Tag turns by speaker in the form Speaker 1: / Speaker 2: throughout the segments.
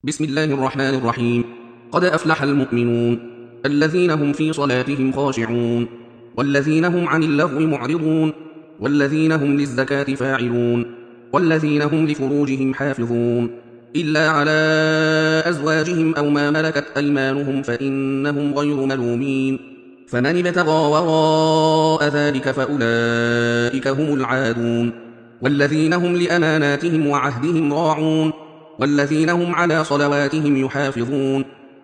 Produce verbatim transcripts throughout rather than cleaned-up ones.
Speaker 1: بسم الله الرحمن الرحيم. قد أفلح المؤمنون الذين هم في صلاتهم خاشعون والذين هم عن اللغو معرضون والذين هم للزكاة فاعلون والذين هم لفروجهم حافظون إلا على أزواجهم أو ما ملكت أيمانهم فإنهم غير ملومين، فمن ابتغى وراء ذلك فأولئك هم العادون. والذين هم لأماناتهم وعهدهم راعون والذين هم على صلواتهم يحافظون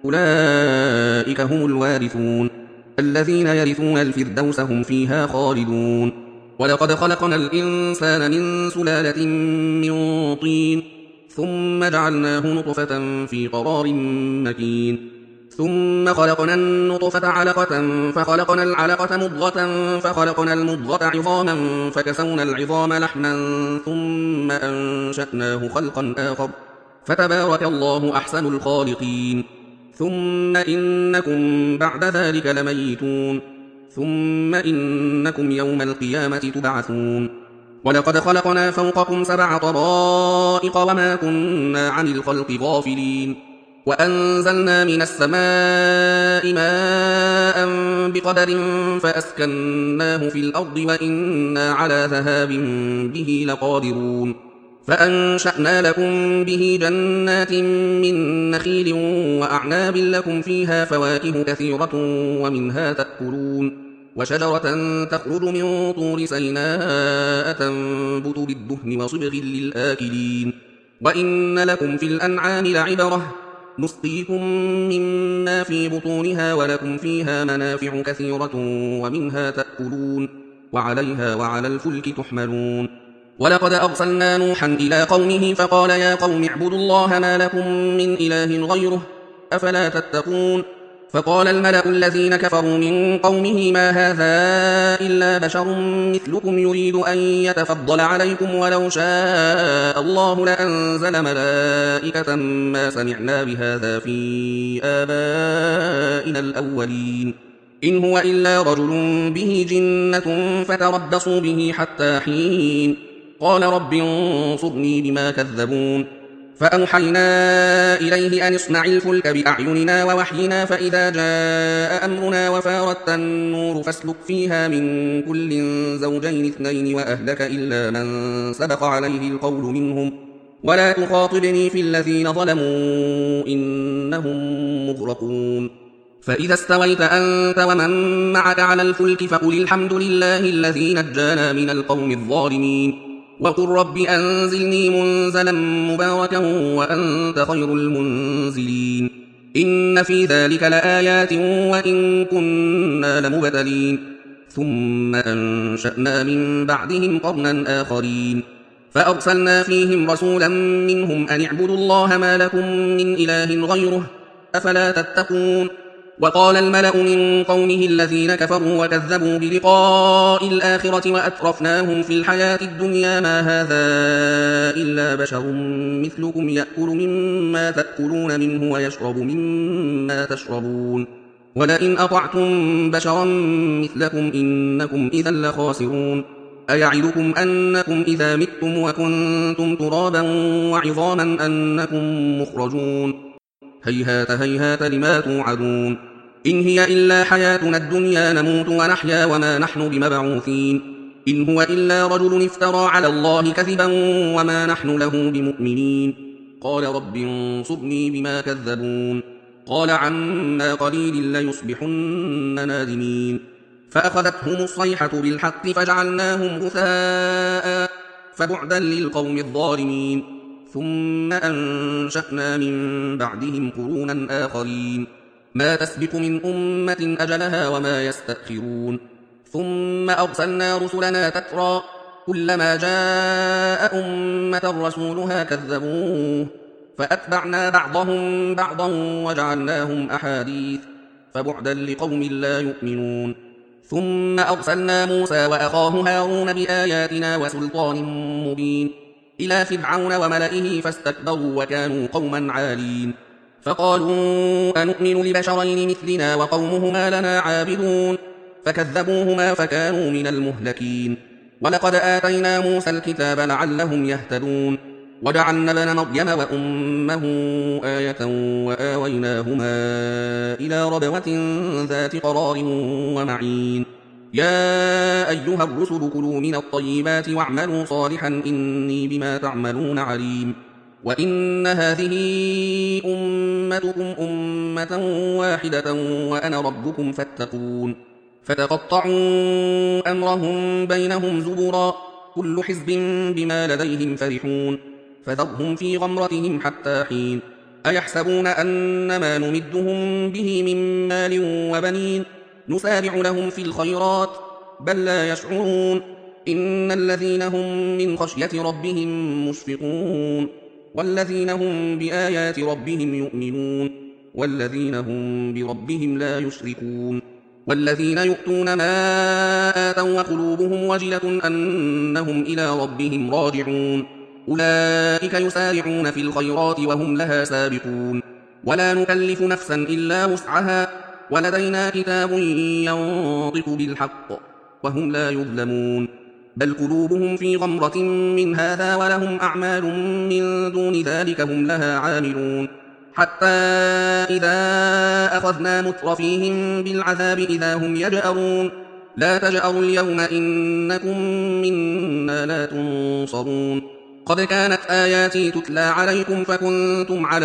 Speaker 1: أولئك هم الوارثون الذين يرثون الفردوس هم فيها خالدون. ولقد خلقنا الإنسان من سلالة من طين ثم جعلناه نطفة في قرار مكين ثم خلقنا النطفة علقة فخلقنا العلقة مضغة فخلقنا المضغة عظاما فكسونا العظام لحما ثم أنشأناه خلقا آخر فتبارك الله أحسن الخالقين. ثم إنكم بعد ذلك لميتون ثم إنكم يوم القيامة تبعثون. ولقد خلقنا فوقكم سبع طرائق وما كنا عن الخلق غافلين وأنزلنا من السماء ماء بقدر فأسكناه في الأرض وإنا على ذهاب به لقادرون. فأنشأنا لكم به جنات من نخيل وأعناب لكم فيها فواكه كثيرة ومنها تأكلون وشجرة تخرج من طور سيناء تنبت بالدهن وصبغ للآكلين. وإن لكم في الأنعام لعبرة نسقيكم مما في بطونها ولكم فيها منافع كثيرة ومنها تأكلون وعليها وعلى الفلك تحملون. ولقد أرسلنا نوحا إلى قومه فقال يا قوم اعبدوا الله ما لكم من إله غيره أفلا تتقون. فقال الملأ الذين كفروا من قومه ما هذا إلا بشر مثلكم يريد أن يتفضل عليكم ولو شاء الله لأنزل ملائكة ما سمعنا بهذا في آبائنا الأولين إن هو إلا رجل به جنة فتربصوا به حتى حين. قال رب انصرني بما كذبون. فأوحينا إليه أن اصنع الفلك بأعيننا ووحينا فإذا جاء أمرنا وفارت النور فاسلك فيها من كل زوجين اثنين وأهلك إلا من سبق عليه القول منهم ولا تخاطبني في الذين ظلموا إنهم مغرقون. فإذا استويت أنت ومن معك على الفلك فقل الحمد لله الذي نجانا من القوم الظالمين وقل رب أنزلني منزلا مباركا وأنت خير المنزلين. إن في ذلك لآيات وإن كنا لمبتلين ثم أنشأنا من بعدهم قرنا آخرين فأرسلنا فيهم رسولا منهم أن اعبدوا الله ما لكم من إله غيره أفلا تتقون. وقال الملأ من قومه الذين كفروا وكذبوا بلقاء الآخرة وأترفناهم في الحياة الدنيا ما هذا إلا بشر مثلكم يأكل مما تأكلون منه ويشرب مما تشربون ولئن أطعتم بشرا مثلكم إنكم إذا لخاسرون. أيعدكم أنكم إذا متم وكنتم ترابا وعظاما أنكم مخرجون هيهات هيهات لما توعدون. إن هي إلا حياتنا الدنيا نموت ونحيا وما نحن بمبعوثين إن هو إلا رجل افترى على الله كذبا وما نحن له بمؤمنين. قال رب انصرني بما كذبون. قال عما قليل ليصبحن نادمين. فأخذتهم الصيحة بالحق فجعلناهم غثاء فبعدا للقوم الظالمين. ثم أنشأنا من بعدهم قرونا آخرين ما تسبق من أمة أجلها وما يستأخرون. ثم أرسلنا رسلنا تترى كلما جاء أمة رسولها كذبوه فأتبعنا بعضهم بعضا وجعلناهم أحاديث فبعدا لقوم لا يؤمنون. ثم أرسلنا موسى وأخاه هارون بآياتنا وسلطان مبين إلى فرعون وملئه فاستكبروا وكانوا قوما عالين فقالوا أنؤمن لبشرين مثلنا وقومهما لنا عابدون فكذبوهما فكانوا من المهلكين. ولقد آتينا موسى الكتاب لعلهم يهتدون وجعلنا ابن مريم وأمه آية وآويناهما إلى ربوة ذات قرار ومعين يا أيها الرسل كلوا من الطيبات واعملوا صالحا إني بما تعملون عليم وإن هذه أمتكم أمة واحدة وأنا ربكم فاتقون فتقطعوا أمرهم بينهم زبرا كل حزب بما لديهم فرحون فذرهم في غمرتهم حتى حين أيحسبون أن ما نمدهم به من مال وبنين نسارع لهم في الخيرات بل لا يشعرون إن الذين هم من خشية ربهم مشفقون والذين هم بآيات ربهم يؤمنون والذين هم بربهم لا يشركون والذين يؤتون ما آتوا وقلوبهم وجلة أنهم إلى ربهم راجعون أولئك يسارعون في الخيرات وهم لها سابقون ولا نكلف نفسا إلا وسعها ولدينا كتاب ينطق بالحق وهم لا يظلمون بل قلوبهم في غمرة من هذا ولهم أعمال من دون ذلك هم لها عاملون حتى إذا أخذنا مترفيهم بالعذاب إذا هم يجأرون لا تجأروا اليوم إنكم منا لا تنصرون قد كانت آياتي تتلى عليكم فكنتم على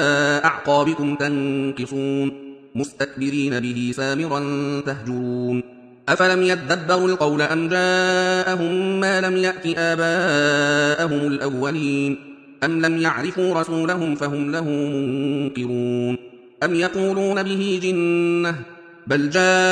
Speaker 1: أعقابكم تنكصون مستكبرين به سامرا تهجرون أفلم يدبروا القول أم جاءهم ما لم يأت آباءهم الأولين أم لم يعرفوا رسولهم فهم له منكرون أم يقولون به جنة بل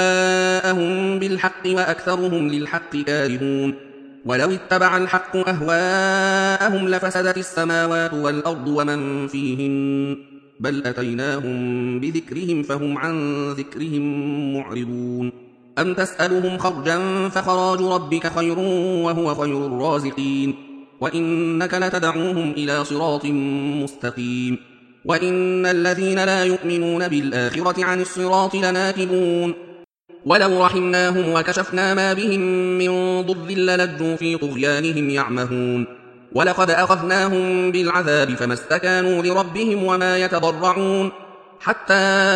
Speaker 1: جاءهم بالحق وأكثرهم للحق كارهون ولو اتبع الحق أهواءهم لفسدت السماوات والأرض ومن فيهن بل أتيناهم بذكرهم فهم عن ذكرهم معرضون أم تسألهم خرجا فخراج ربك خير وهو خير الرازقين وإنك لتدعوهم إلى صراط مستقيم وإن الذين لا يؤمنون بالآخرة عن الصراط لناكبون ولو رحمناهم وكشفنا ما بهم من ضر للجوا في طغيانهم يعمهون ولقد أخذناهم بالعذاب فما استكانوا لربهم وما يتضرعون حتى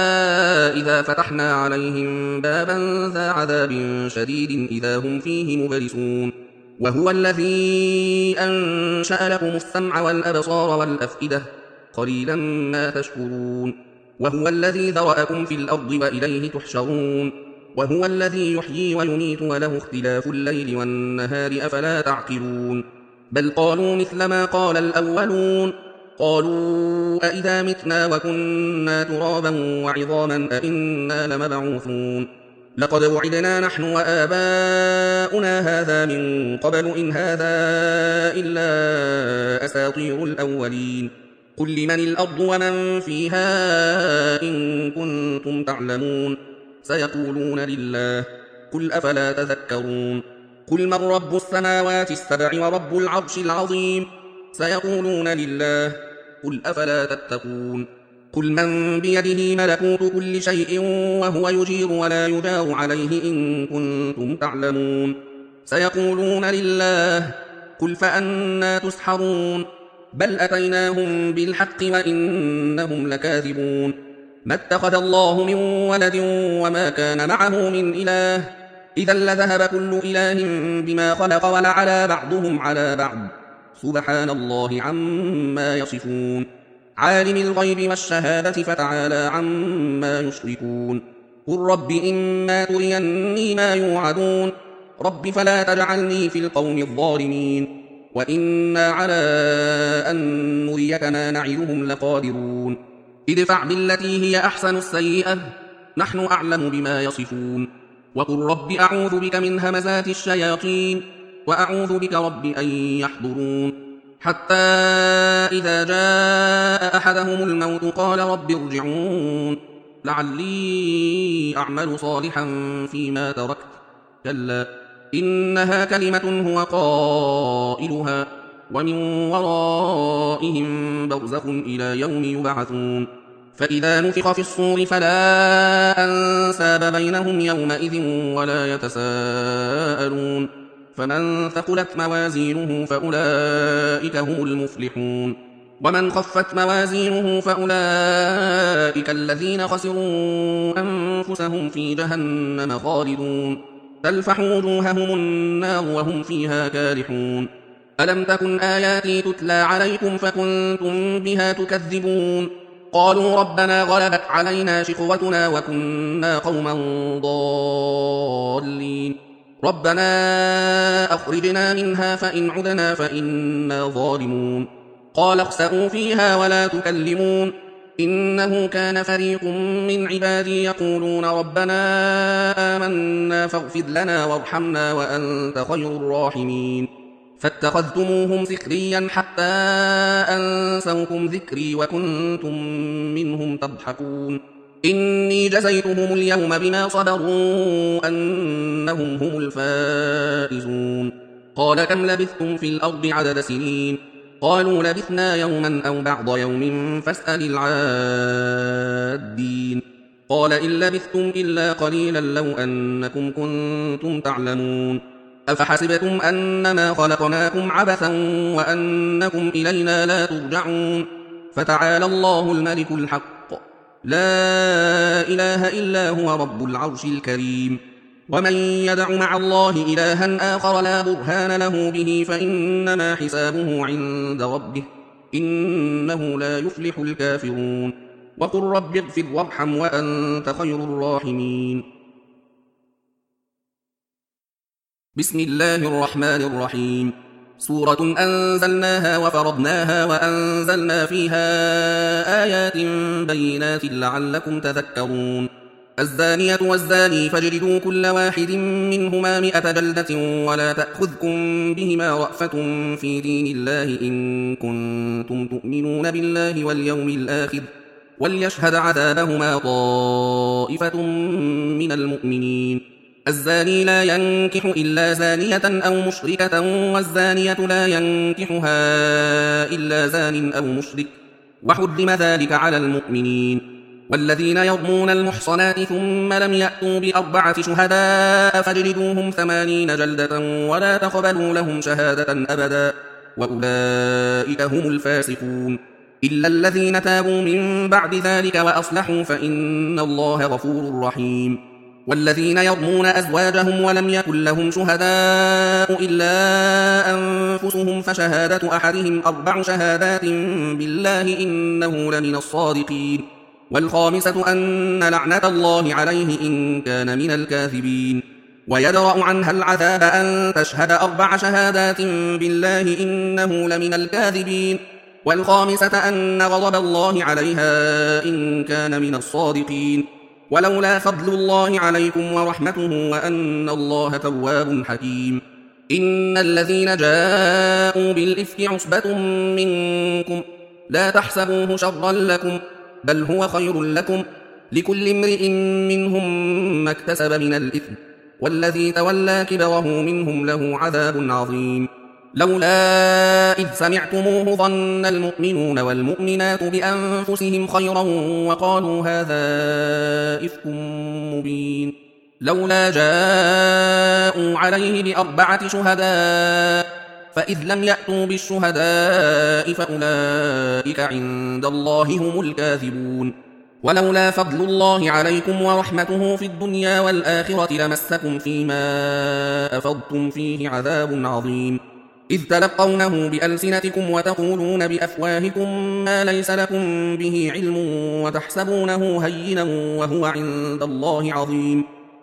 Speaker 1: إذا فتحنا عليهم بابا ذا عذاب شديد إذا هم فيه مبلسون وهو الذي أنشأ لكم السمع والأبصار والأفئدة قليلا ما تشكرون وهو الذي ذرأكم في الأرض وإليه تحشرون وهو الذي يحيي ويميت وله اختلاف الليل والنهار أفلا تعقلون بل قالوا مثل ما قال الأولون قالوا أئذا متنا وكنا ترابا وعظاما أئنا لمبعوثون لقد وعدنا نحن وآباؤنا هذا من قبل إن هذا إلا أساطير الأولين قل لمن الأرض ومن فيها إن كنتم تعلمون سيقولون لله قل أفلا تذكرون قل من رب السماوات السبع ورب العرش العظيم سيقولون لله قل أفلا تتقون قل من بيده ملكوت كل شيء وهو يجير ولا يجار عليه إن كنتم تعلمون سيقولون لله قل فأنا تسحرون بل أتيناهم بالحق وإنهم لكاذبون ما اتخذ الله من ولد وما كان معه من إله إذا لذهب كل إله بما خلق ولعلى بعضهم على بعض سبحان الله عما يصفون عالم الغيب والشهادة فتعالى عما يشركون قل رب إما تريني ما يوعدون رب فلا تجعلني في القوم الظالمين وإنا على أن نريك ما نعدهم لقادرون ادفع بالتي هي أحسن السيئة نحن أعلم بما يصفون وقل رب أعوذ بك من همزات الشياطين وأعوذ بك رب أن يحضرون حتى إذا جاء أحدهم الموت قال رب ارجعون لعلي أعمل صالحا فيما تركت كلا إنها كلمة هو قائلها ومن ورائهم برزخ إلى يوم يبعثون فإذا نفخ في الصور فلا أنساب بينهم يومئذ ولا يتساءلون فمن ثقلت موازينه فأولئك هم المفلحون ومن خفت موازينه فأولئك الذين خسروا أنفسهم في جهنم خالدون تلفح وجوههم النار وهم فيها كالحون ألم تكن آياتي تتلى عليكم فكنتم بها تكذبون قالوا ربنا غلبت علينا شقوتنا وكنا قوما ضالين ربنا أخرجنا منها فإن عدنا فإنا ظالمون قال اخسئوا فيها ولا تكلمون إنه كان فريق من عبادي يقولون ربنا آمنا فاغفر لنا وارحمنا وأنت خير الراحمين فاتخذتموهم سخريا حتى أنسوكم ذكري وكنتم منهم تضحكون إني جزيتهم اليوم بما صبروا أنهم هم الفائزون قال كم لبثتم في الأرض عدد سنين قالوا لبثنا يوما أو بعض يوم فاسأل العادين قال إن لبثتم إلا قليلا لو أنكم كنتم تعلمون أفحسبتم أنما خلقناكم عبثا وأنكم إلينا لا ترجعون فتعالى الله الملك الحق لا إله إلا هو رب العرش الكريم ومن يدع مع الله إلها آخر لا برهان له به فإنما حسابه عند ربه إنه لا يفلح الكافرون وقل رب اغفر وارحم وأنت خير الراحمين بسم الله الرحمن الرحيم سورة أنزلناها وفرضناها وأنزلنا فيها آيات بينات لعلكم تذكرون الزانية والزاني فاجلدوا كل واحد منهما مئة جلدة ولا تأخذكم بهما رأفة في دين الله إن كنتم تؤمنون بالله واليوم الآخر وليشهد عذابهما طائفة من المؤمنين الزاني لا ينكح إلا زانية أو مشركة والزانية لا ينكحها إلا زان أو مشرك وحرم ذلك على المؤمنين والذين يرمون المحصنات ثم لم يأتوا بأربعة شهداء فاجلدوهم ثمانين جلدة ولا تقبلوا لهم شهادة أبدا وأولئك هم الفاسقون إلا الذين تابوا من بعد ذلك وأصلحوا فإن الله غفور رحيم والذين يرمون أزواجهم ولم يكن لهم شهداء إلا أنفسهم فشهادة أحدهم أربع شهادات بالله إنه لمن الصادقين والخامسة أن لعنة الله عليه إن كان من الكاذبين ويدرأ عنها العذاب أن تشهد أربع شهادات بالله إنه لمن الكاذبين والخامسة أن غضب الله عليها إن كان من الصادقين ولولا فضل الله عليكم ورحمته وأن الله تواب حكيم إن الذين جاءوا بالإفك عصبة منكم لا تحسبوه شرا لكم بل هو خير لكم لكل امرئ منهم ما اكتسب من الإثم والذي تولى كبره منهم له عذاب عظيم لولا إذ سمعتموه ظن المؤمنون والمؤمنات بأنفسهم خيرا وقالوا هذا إفك مبين لولا جاءوا عليه بأربعة شهداء فإذ لم يأتوا بالشهداء فأولئك عند الله هم الكاذبون ولولا فضل الله عليكم ورحمته في الدنيا والآخرة لمسكم فيما أفضتم فيه عذاب عظيم إذ تلقونه بألسنتكم وتقولون بأفواهكم ما ليس لكم به علم وتحسبونه هينا وهو عند الله عظيم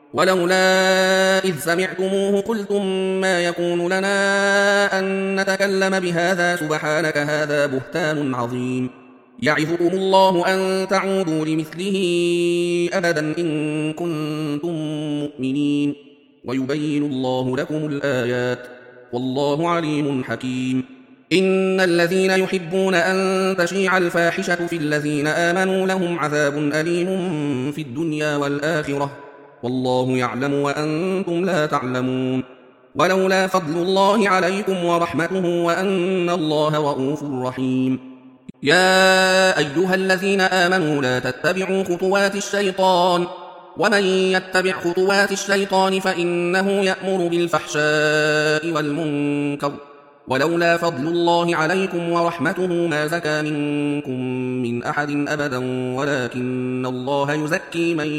Speaker 1: ولولا إذ سمعتموه قلتم ما يكون لنا أن نتكلم بهذا سبحانك هذا بهتان عظيم يعظكم الله أن تعودوا لمثله أبدا إن كنتم مؤمنين ويبين الله لكم الآيات والله عليم حكيم إن الذين يحبون أن تشيع الفاحشة في الذين آمنوا لهم عذاب أليم في الدنيا والآخرة والله يعلم وأنتم لا تعلمون ولولا فضل الله عليكم ورحمته وأن الله رؤوف رحيم يا أيها الذين آمنوا لا تتبعوا خطوات الشيطان ومن يتبع خطوات الشيطان فإنه يأمر بالفحشاء والمنكر ولولا فضل الله عليكم ورحمته ما زكى منكم من أحد أبدا ولكن الله يزكي من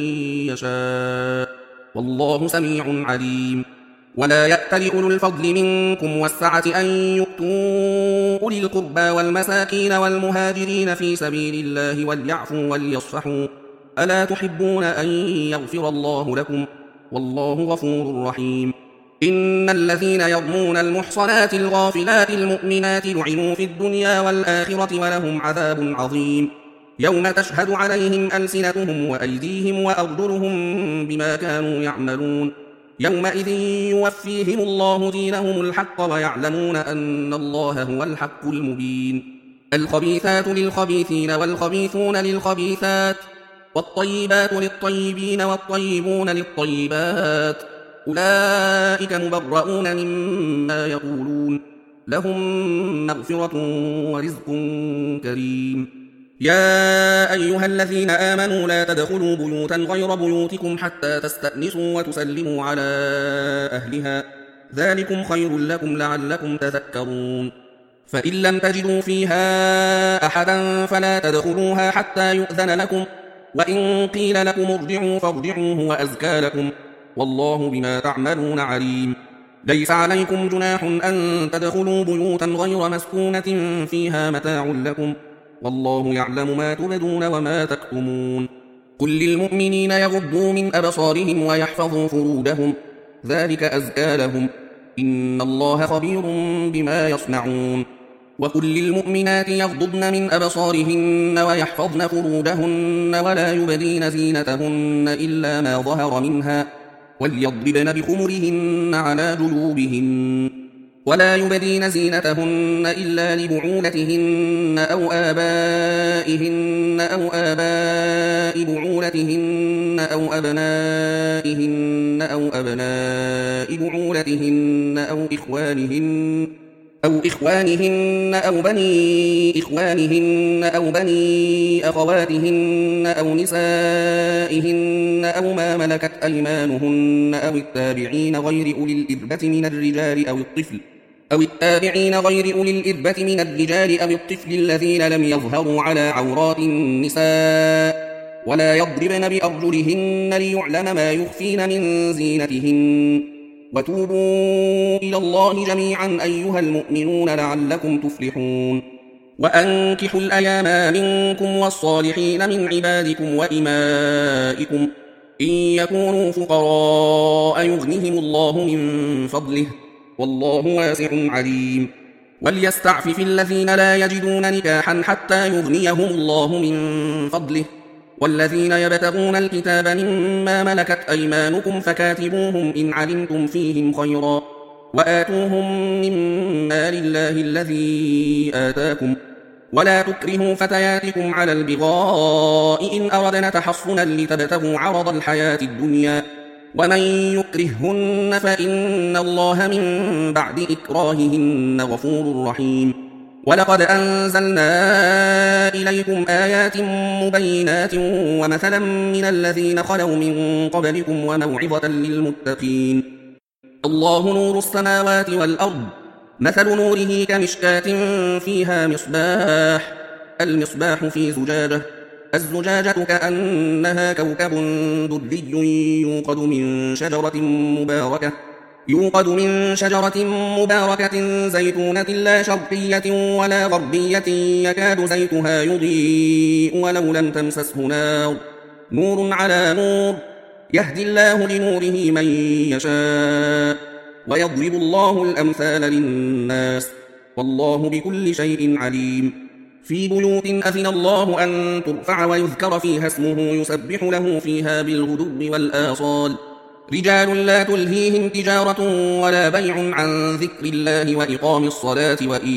Speaker 1: يشاء والله سميع عليم. ولا يأتل أولو الفضل منكم والسعة أن يؤتوا أولي القربى والمساكين والمهاجرين في سبيل الله وليعفوا وليصفحوا ألا تحبون أن يغفر الله لكم والله غفور رحيم. إن الذين يرمون المحصنات الغافلات المؤمنات لعنوا في الدنيا والآخرة ولهم عذاب عظيم يوم تشهد عليهم ألسنتهم وأيديهم وأرجلهم بما كانوا يعملون يومئذ يوفيهم الله دينهم الحق ويعلمون أن الله هو الحق المبين. الخبيثات للخبيثين والخبيثون للخبيثات والطيبات للطيبين والطيبون للطيبات أولئك مبرؤون مما يقولون لهم مغفرة ورزق كريم. يا أيها الذين آمنوا لا تدخلوا بيوتا غير بيوتكم حتى تستأنسوا وتسلموا على أهلها ذلكم خير لكم لعلكم تذكرون. فإن لم تجدوا فيها أحدا فلا تدخلوها حتى يؤذن لكم وإن قيل لكم ارجعوا فارجعوا هو أزكى لكم والله بما تعملون عليم. ليس عليكم جناح أن تدخلوا بيوتا غير مسكونة فيها متاع لكم والله يعلم ما تبدون وما تكتمون. قل للمؤمنين يغضوا من أبصارهم ويحفظوا فروجهم ذلك أزكى لهم إن الله خبير بما يصنعون. وقل للمؤمنات يغضضن من أبصارهن ويحفظن فروجهن ولا يبدين زينتهن إلا ما ظهر منها وليضربن بخمرهن على جيوبهن ولا يبدين زينتهن إلا لبعولتهن أو آبائهن أو آباء بعولتهن أو أبنائهن أو أبناء بعولتهن أو إخوانهن أو إخوانهن أو بني إخوانهن أو بني أخواتهن أو نسائهن أو ما ملكت أيمانهن أو التابعين غير أولي الإربة من الرجال أو الطفل أو التابعين غير أولي الإربة من الرجال أو الطفل الذين لم يظهروا على عورات النساء ولا يضربن بأرجلهن ليعلم ما يخفين من زينتهن وتوبوا إلى الله جميعا أيها المؤمنون لعلكم تفلحون. وأنكحوا الأيام منكم والصالحين من عبادكم وإمائكم إن يكونوا فقراء يغنهم الله من فضله والله واسع عليم. وليستعفف الذين لا يجدون نكاحا حتى يغنيهم الله من فضله والذين يبتغون الكتاب مما ملكت أيمانكم فكاتبوهم إن علمتم فيهم خيرا وآتوهم مما لله الذي آتاكم ولا تكرهوا فتياتكم على البغاء إن أردنا تحصنا لتبتغوا عرض الحياة الدنيا ومن يكرههن فإن الله من بعد إكراههن غفور رحيم. ولقد أنزلنا إليكم آيات مبينات ومثلا من الذين خلوا من قبلكم وموعظة للمتقين. الله نور السماوات والأرض مثل نوره كمشكاة فيها مصباح المصباح في زجاجة الزجاجة كأنها كوكب دري يوقد من شجرة مباركة يوقد من شجرة مباركة زيتونة لا شرقية ولا غربية يكاد زيتها يضيء ولو لم تمسسه نار نور على نور يهدي الله لنوره من يشاء ويضرب الله الأمثال للناس والله بكل شيء عليم. في بيوت أذن الله أن ترفع ويذكر فيها اسمه يسبح له فيها بالغدو والآصال رجال لا تلهيهم تجارة ولا بيع عن ذكر الله وإقام الصلاة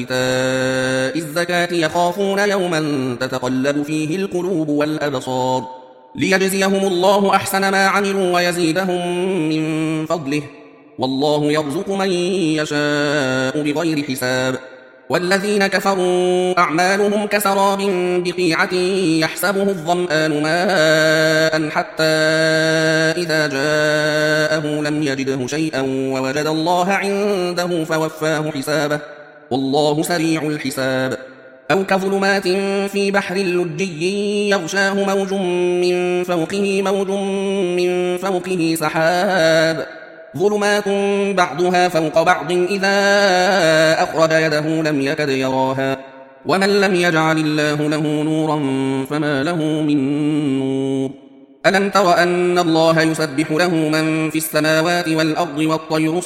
Speaker 1: وإيتاء الزكاة يخافون يوما تتقلب فيه القلوب والأبصار ليجزيهم الله أحسن ما عملوا ويزيدهم من فضله والله يرزق من يشاء بغير حساب. والذين كفروا أعمالهم كسراب بقيعة يحسبه الظمآن ماء حتى إذا جاءه لم يجده شيئا ووجد الله عنده فوفاه حسابه والله سريع الحساب. أو كظلمات في بحر لجي يغشاه موج من فوقه موج من فوقه سحاب ظلمات بعضها فوق بعض إذا أخرج يده لم يكد يراها ومن لم يجعل الله له نورا فما له من نور. ألم تر أن الله يسبح له من في السماوات والأرض والطير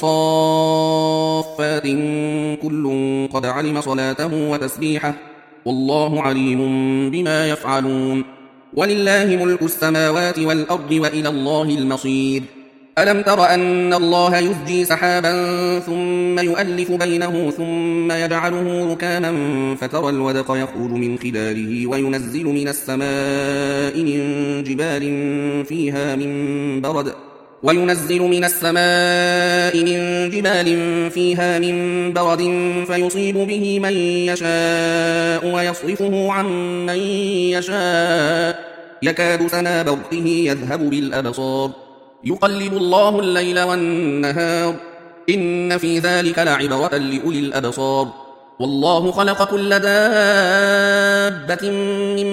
Speaker 1: صافات كل قد علم صلاته وتسبيحه والله عليم بما يفعلون. ولله ملك السماوات والأرض وإلى الله المصير. ألم تر أن الله يزجي سحابا ثم يؤلف بينه ثم يجعله ركاما فترى الودق يخرج من خلاله وينزل من السماء من جبال فيها من برد وينزل من السماء من جبال فيها من برد فيصيب به من يشاء ويصرفه عن من يشاء يكاد سنا برقه يذهب بالأبصار يقلب الله الليل والنهار إن في ذلك لعبرة لأولي الأبصار. والله خلق كل دابة من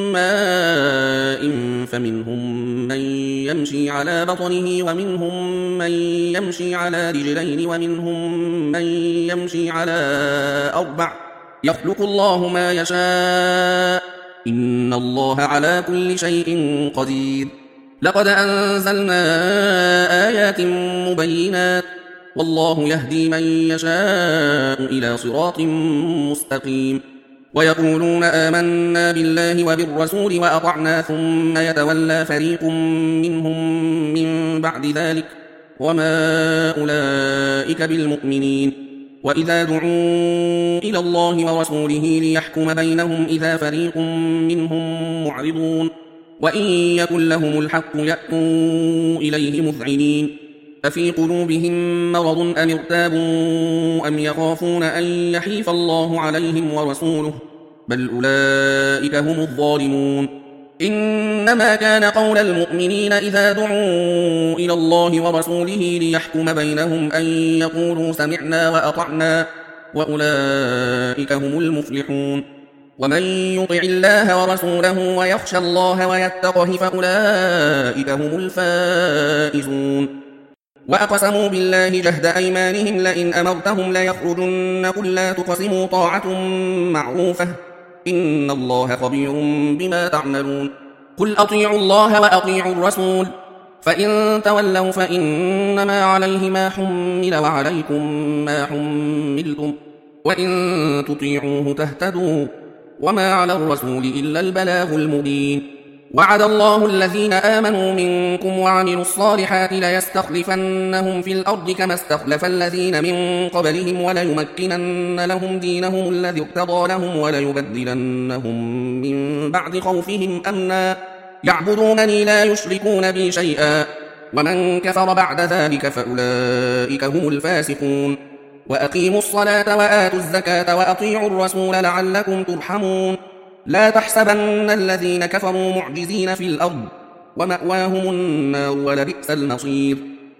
Speaker 1: ماء فمنهم من يمشي على بطنه ومنهم من يمشي على رجلين ومنهم من يمشي على أربع يخلق الله ما يشاء إن الله على كل شيء قدير. لقد أنزلنا آيات مبينات والله يهدي من يشاء إلى صراط مستقيم. ويقولون آمنا بالله وبالرسول وأطعنا ثم يتولى فريق منهم من بعد ذلك وما أولئك بالمؤمنين. وإذا دعوا إلى الله ورسوله ليحكم بينهم إذا فريق منهم معرضون وإن يكن لهم الحق يأتوا إليه مذعنين. أفي قلوبهم مرض أم ارتابوا أم يخافون أن يحيف الله عليهم ورسوله بل أولئك هم الظالمون. إنما كان قول المؤمنين إذا دعوا إلى الله ورسوله ليحكم بينهم أن يقولوا سمعنا وأطعنا وأولئك هم المفلحون. ومن يطع الله ورسوله ويخشى الله ويتقه فأولئك هم الفائزون. وأقسموا بالله جهد أيمانهم لئن أمرتهم ليخرجن قل لا تقسموا طاعة معروفة إن الله خبير بما تعملون. قل أطيعوا الله وأطيعوا الرسول فإن تولوا فإنما عليه ما حمل وعليكم ما حملتم وإن تطيعوه تهتدوا وما على الرسول إلا البلاغ المبين. وعد الله الذين آمنوا منكم وعملوا الصالحات ليستخلفنهم في الأرض كما استخلف الذين من قبلهم وليمكنن لهم دينهم الذي ارتضى لهم وليبدلنهم من بعد خوفهم أمنا يعبدونني لا يشركون بي شيئا ومن كفر بعد ذلك فأولئك هم الفاسقون. وأقيموا الصلاة وآتوا الزكاة وأطيعوا الرسول لعلكم ترحمون. لا تحسبن الذين كفروا معجزين في الأرض ومأواهم النار ولبئس المصير.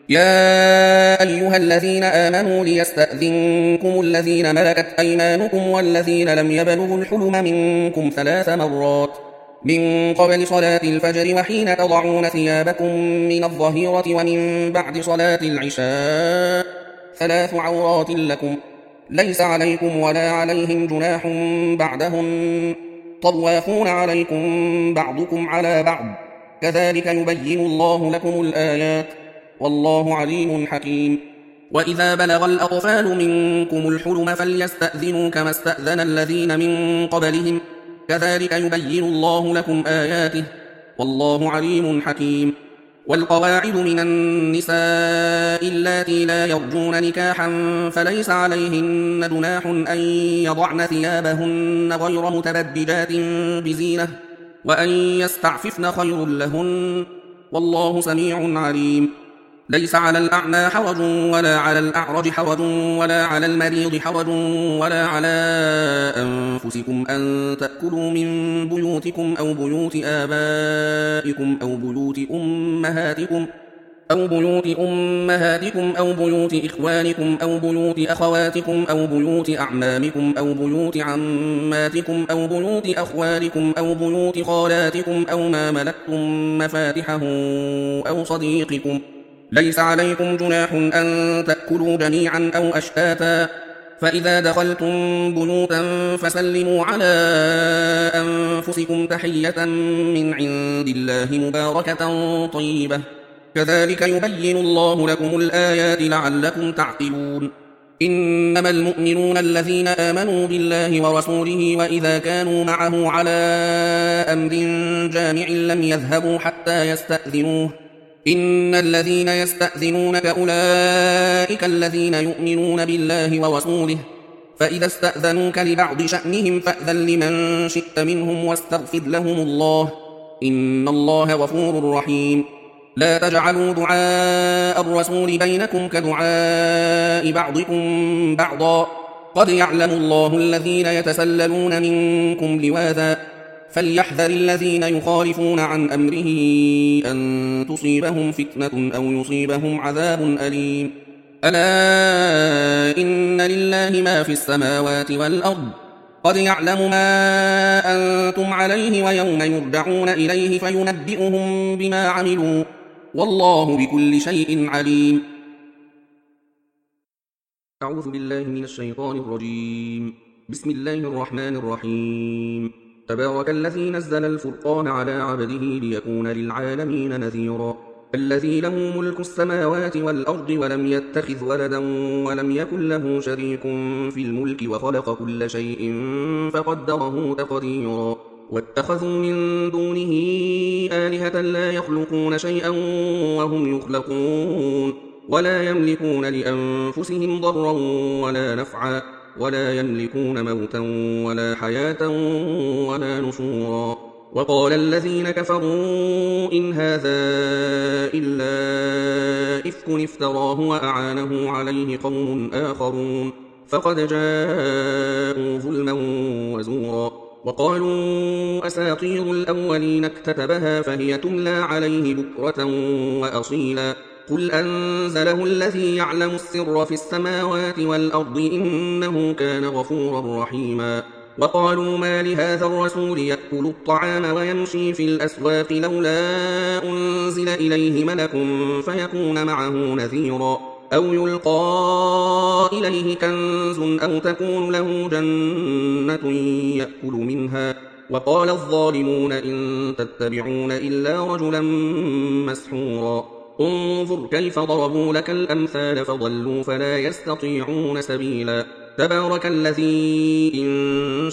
Speaker 1: يا أيها الذين آمنوا ليستأذنكم الذين ملكت أيمانكم والذين لم يبلغوا الحلم منكم ثلاث مرات من قبل صلاة الفجر وحين تضعون ثيابكم من الظهيرة ومن بعد صلاة العشاء ثلاث عورات لكم ليس عليكم ولا عليهم جناح بعدهم طوافون عليكم بعضكم على بعض كذلك يبين الله لكم الآيات والله عليم حكيم. وإذا بلغ الأطفال منكم الحلم فليستأذنوا كما استأذن الذين من قبلهم كذلك يبين الله لكم آياته والله عليم حكيم. والقواعد من النساء اللاتي لا يرجون نكاحا فليس عليهن جناح أن يضعن ثيابهن غير متبرجات بزينة وأن يستعففن خير لهن والله سميع عليم. ليس على الأعمى حرج ولا على الأعرج حرج ولا على المريض حرج ولا على أنفسكم أن تأكلوا من بيوتكم أو بيوت آبائكم أو بيوت أمهاتكم أو بيوت أمهاتكم أو بيوت إخوانكم أو بيوت أخواتكم أو بيوت أعمامكم أو بيوت عماتكم أو بيوت أخوالكم أو بيوت خالاتكم أو ما ملكتم مفاتحه أو صديقكم. ليس عليكم جناح أن تأكلوا جميعا أو أشتاتا، فإذا دخلتم بيوتا فسلموا على أنفسكم تحية من عند الله مباركة طيبة، كذلك يبين الله لكم الآيات لعلكم تعقلون. إنما المؤمنون الذين آمنوا بالله ورسوله وإذا كانوا معه على أمر جامع لم يذهبوا حتى يستأذنوه. إن الذين يستأذنونك أولئك الذين يؤمنون بالله ورسوله، فإذا استأذنوك لبعض شأنهم فأذن لمن شئت منهم واستغفر لهم الله، إن الله غفور رحيم. لا تجعلوا دعاء الرسول بينكم كدعاء بعضكم بعضا، قد يعلم الله الذين يتسللون منكم لواذا، فليحذر الذين يخالفون عن أمره أن تصيبهم فتنة أو يصيبهم عذاب أليم. ألا إن لله ما في السماوات والأرض، قد يعلم ما أنتم عليه ويوم يرجعون إليه فينبئهم بما عملوا، والله بكل شيء عليم. أعوذ بالله من الشيطان الرجيم. بسم الله الرحمن الرحيم. تبارك الذي نزل الفرقان على عبده ليكون للعالمين نذيرا، الذي له ملك السماوات والأرض ولم يتخذ ولدا ولم يكن له شريك في الملك وخلق كل شيء فقدره تقديرا. واتخذوا من دونه آلهة لا يخلقون شيئا وهم يخلقون، ولا يملكون لأنفسهم ضرا ولا نفعا، ولا يملكون موتا ولا حياة ولا نشورا. وقال الذين كفروا إن هذا إلا إفك افتراه وأعانه عليه قوم آخرون، فقد جاءوا ظلما وزورا. وقالوا أساطير الأولين اكتتبها فهي تملى عليه بكرة وأصيلا، قل أنزله الذي يعلم السر في السماوات والأرض إنه كان غفورا رحيما. وقالوا ما لهذا الرسول يأكل الطعام ويمشي في الأسواق لولا أنزل إليه ملك فيكون معه نذيرا، أو يلقى إليه كنز أو تكون له جنة يأكل منها. وقال الظالمون إن تتبعون إلا رجلا مسحورا. انظر كيف ضربوا لك الأمثال فضلوا فلا يستطيعون سبيلا. تبارك الذي إن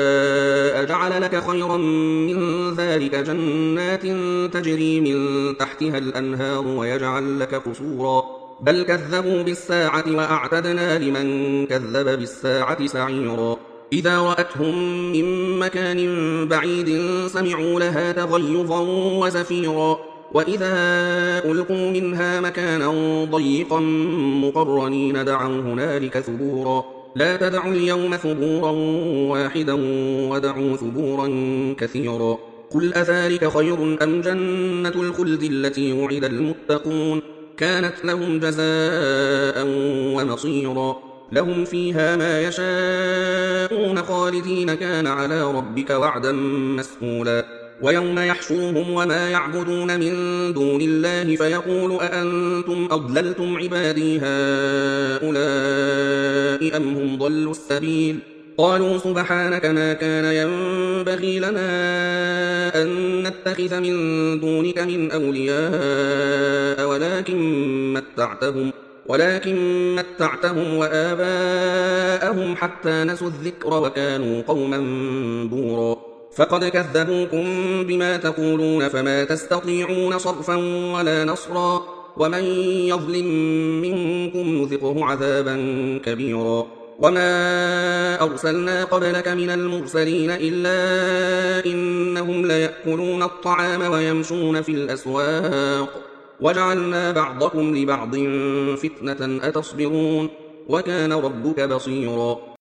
Speaker 1: شاء جعل لك خيرا من ذلك جنات تجري من تحتها الأنهار ويجعل لك قصورا، بل كذبوا بالساعة وأعتدنا لمن كذب بالساعة سعيرا. إذا رأتهم من مكان بعيد سمعوا لها تغيظا وزفيرا، وإذا ألقوا منها مكانا ضيقا مقرنين دعوا هنالك ثبورا. لا تدعوا اليوم ثبورا واحدا ودعوا ثبورا كثيرا. قل أذلك خير أم جنة الخلد التي وعد المتقون، كانت لهم جزاء ومصيرا. لهم فيها ما يشاءون خالدين كان على ربك وعدا مسئولا. ويوم يحشرهم وما يعبدون من دون الله فيقول أأنتم أضللتم عبادي هؤلاء أم هم ضلوا السبيل، قالوا سبحانك ما كان ينبغي لنا أن نتخذ من دونك من أولياء ولكن متعتهم ولكن متعتهم وآباءهم حتى نسوا الذكر وكانوا قوما بورا. فقد كذبوكم بما تقولون فما تستطيعون صرفا ولا نصرا، ومن يظلم منكم نذقه عذابا كبيرا. وما أرسلنا قبلك من المرسلين إلا إنهم ليأكلون الطعام ويمشون في الأسواق، وجعلنا بعضكم لبعض فتنة أتصبرون وكان ربك بصيرا